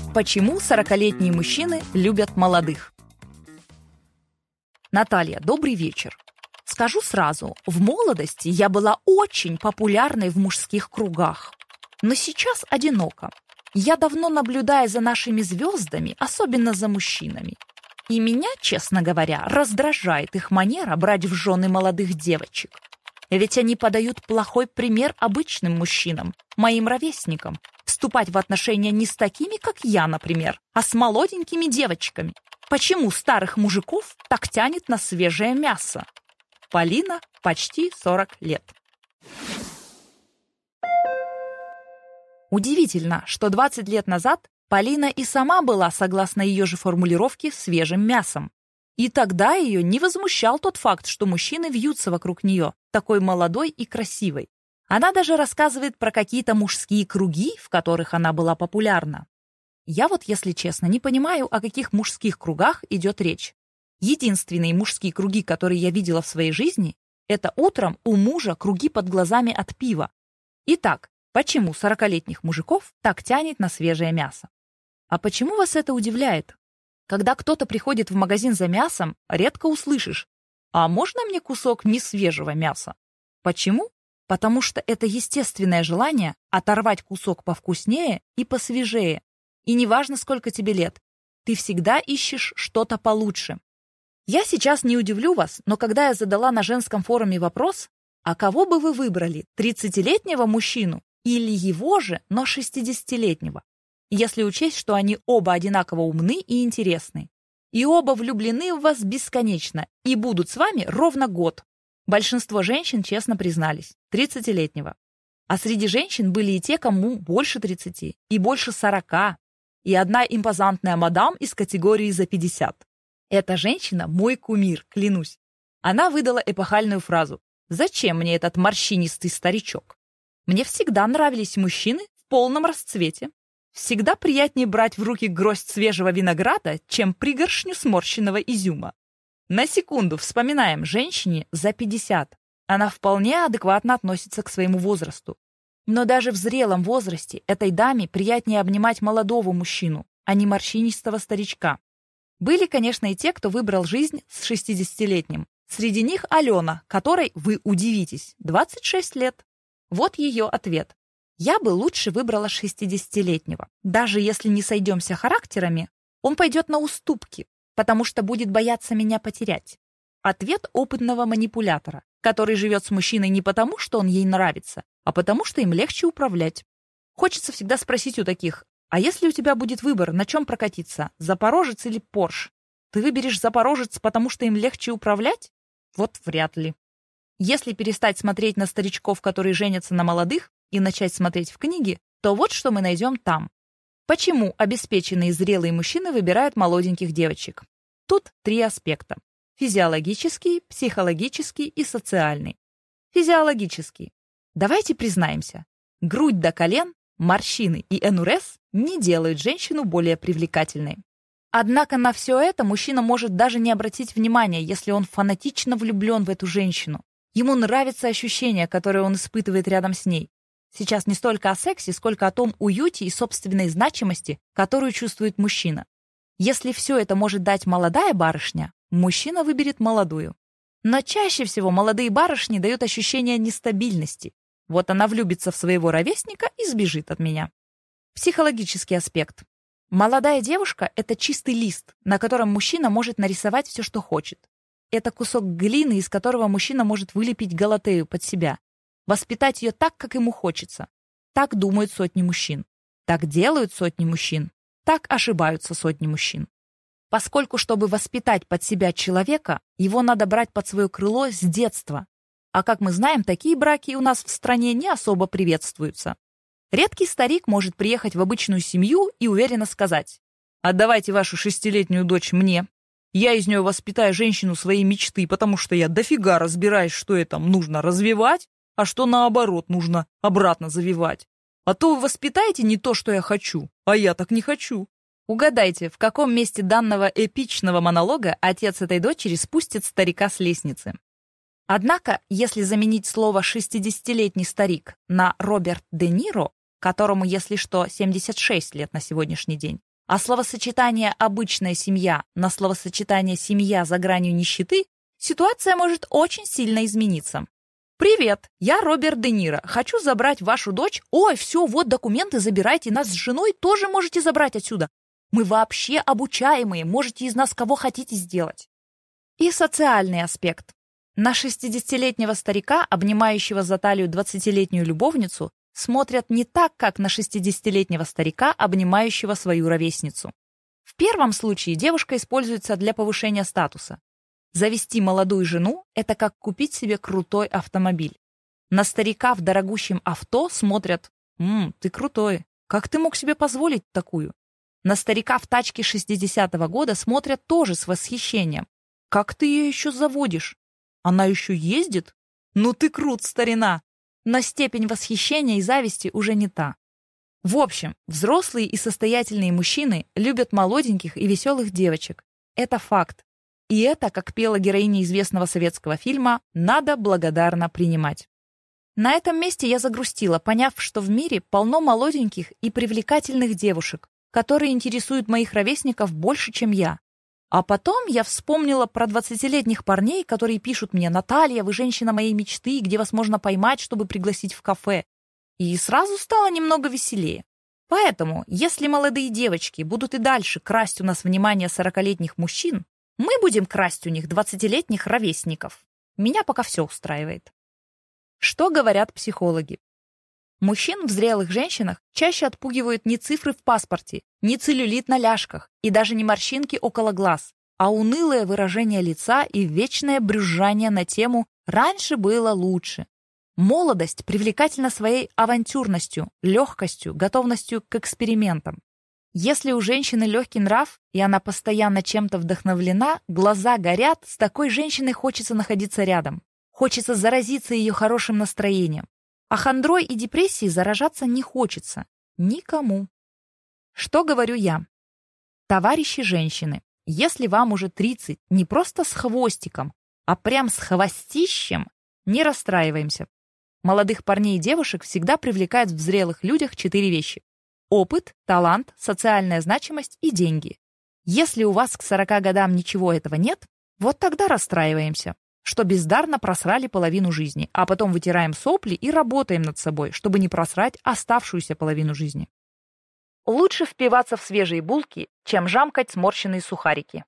Почему 40-летние мужчины любят молодых? Наталья, добрый вечер. Скажу сразу, в молодости я была очень популярной в мужских кругах. Но сейчас одиноко. Я давно наблюдаю за нашими звездами, особенно за мужчинами. И меня, честно говоря, раздражает их манера брать в жены молодых девочек. Ведь они подают плохой пример обычным мужчинам, моим ровесникам, вступать в отношения не с такими, как я, например, а с молоденькими девочками. Почему старых мужиков так тянет на свежее мясо? Полина, почти 40 лет. Удивительно, что 20 лет назад Полина и сама была, согласно ее же формулировке, свежим мясом. И тогда ее не возмущал тот факт, что мужчины вьются вокруг нее, такой молодой и красивой. Она даже рассказывает про какие-то мужские круги, в которых она была популярна. Я вот, если честно, не понимаю, о каких мужских кругах идет речь. Единственные мужские круги, которые я видела в своей жизни, это утром у мужа круги под глазами от пива. Итак, почему 40-летних мужиков так тянет на свежее мясо? А почему вас это удивляет? Когда кто-то приходит в магазин за мясом, редко услышишь: «А можно мне кусок несвежего мяса?» Почему? Потому что это естественное желание оторвать кусок повкуснее и посвежее. И неважно, сколько тебе лет, ты всегда ищешь что-то получше. Я сейчас не удивлю вас, но когда я задала на женском форуме вопрос: «А кого бы вы выбрали, 30-летнего мужчину или его же, но 60-летнего?» Если учесть, что они оба одинаково умны и интересны. И оба влюблены в вас бесконечно и будут с вами ровно год. Большинство женщин честно признались: 30-летнего. А среди женщин были и те, кому больше 30, и больше 40, и одна импозантная мадам из категории за 50. Эта женщина мой кумир, клянусь. Она выдала эпохальную фразу: «Зачем мне этот морщинистый старичок? Мне всегда нравились мужчины в полном расцвете. Всегда приятнее брать в руки гроздь свежего винограда, чем пригоршню сморщенного изюма». На секунду вспоминаем женщине за 50. Она вполне адекватно относится к своему возрасту. Но даже в зрелом возрасте этой даме приятнее обнимать молодого мужчину, а не морщинистого старичка. Были, конечно, и те, кто выбрал жизнь с 60-летним. Среди них Алена, которой, вы удивитесь, 26 лет. Вот ее ответ. Я бы лучше выбрала 60-летнего. Даже если не сойдемся характерами, он пойдет на уступки, потому что будет бояться меня потерять. Ответ опытного манипулятора, который живет с мужчиной не потому, что он ей нравится, а потому, что им легче управлять. Хочется всегда спросить у таких: а если у тебя будет выбор, на чем прокатиться, Запорожец или Порш? Ты выберешь Запорожец, потому что им легче управлять? Вот вряд ли. Если перестать смотреть на старичков, которые женятся на молодых, и начать смотреть в книги, то вот что мы найдем там. Почему обеспеченные зрелые мужчины выбирают молоденьких девочек? Тут 3 аспекта. Физиологический, психологический и социальный. Физиологический. Давайте признаемся, грудь до колен, морщины и энурез не делают женщину более привлекательной. Однако на все это мужчина может даже не обратить внимания, если он фанатично влюблен в эту женщину. Ему нравится ощущение, которое он испытывает рядом с ней. Сейчас не столько о сексе, сколько о том уюте и собственной значимости, которую чувствует мужчина. Если все это может дать молодая барышня, мужчина выберет молодую. Но чаще всего молодые барышни дают ощущение нестабильности. Вот она влюбится в своего ровесника и сбежит от меня. Психологический аспект. Молодая девушка — это чистый лист, на котором мужчина может нарисовать все, что хочет. Это кусок глины, из которого мужчина может вылепить Галатею под себя. Воспитать ее так, как ему хочется. Так думают сотни мужчин. Так делают сотни мужчин. Так ошибаются сотни мужчин. Поскольку, чтобы воспитать под себя человека, его надо брать под свое крыло с детства. А как мы знаем, такие браки у нас в стране не особо приветствуются. Редкий старик может приехать в обычную семью и уверенно сказать: «Отдавайте вашу 6-летнюю дочь мне. Я из нее воспитаю женщину своей мечты, потому что я дофига разбираюсь, что это нужно развивать, а что наоборот нужно обратно завивать. А то вы воспитаете не то, что я хочу, а я так не хочу». Угадайте, в каком месте данного эпичного монолога отец этой дочери спустит старика с лестницы. Однако, если заменить слово «60-летний старик» на Роберт Де Ниро, которому, если что, 76 лет на сегодняшний день, А словосочетание «обычная семья» на словосочетание «семья за гранью нищеты» ситуация может очень сильно измениться. «Привет, я Роберт Де Ниро. Хочу забрать вашу дочь. Ой, все, вот документы, забирайте. Нас с женой тоже можете забрать отсюда. Мы вообще обучаемые, можете из нас кого хотите сделать». И социальный аспект. На 60-летнего старика, обнимающего за талию 20-летнюю любовницу, смотрят не так, как на 60-летнего старика, обнимающего свою ровесницу. В первом случае девушка используется для повышения статуса. Завести молодую жену – это как купить себе крутой автомобиль. На старика в дорогущем авто смотрят: ты крутой, как ты мог себе позволить такую? На старика в тачке 60-го года смотрят тоже с восхищением. Как ты ее еще заводишь? Она еще ездит? Ну ты крут, старина! Но степень восхищения и зависти уже не та. В общем, взрослые и состоятельные мужчины любят молоденьких и веселых девочек. Это факт. И это, как пела героиня известного советского фильма, надо благодарно принимать. На этом месте я загрустила, поняв, что в мире полно молоденьких и привлекательных девушек, которые интересуют моих ровесников больше, чем я. А потом я вспомнила про 20-летних парней, которые пишут мне: «Наталья, вы женщина моей мечты, где вас можно поймать, чтобы пригласить в кафе?» И сразу стало немного веселее. Поэтому, если молодые девочки будут и дальше красть у нас внимание 40-летних мужчин, мы будем красть у них 20-летних ровесников. Меня пока все устраивает. Что говорят психологи? Мужчин в зрелых женщинах чаще отпугивают не цифры в паспорте, не целлюлит на ляжках и даже не морщинки около глаз, а унылое выражение лица и вечное брюзжание на тему «раньше было лучше». Молодость привлекательна своей авантюрностью, легкостью, готовностью к экспериментам. Если у женщины легкий нрав, и она постоянно чем-то вдохновлена, глаза горят, с такой женщиной хочется находиться рядом. Хочется заразиться ее хорошим настроением. А хандрой и депрессией заражаться не хочется. Никому. Что говорю я? Товарищи женщины, если вам уже 30, не просто с хвостиком, а прям с хвостищем, не расстраиваемся. Молодых парней и девушек всегда привлекают в зрелых людях 4 вещи. Опыт, талант, социальная значимость и деньги. Если у вас к 40 годам ничего этого нет, вот тогда расстраиваемся, что бездарно просрали половину жизни, а потом вытираем сопли и работаем над собой, чтобы не просрать оставшуюся половину жизни. Лучше впиваться в свежие булки, чем жамкать сморщенные сухарики.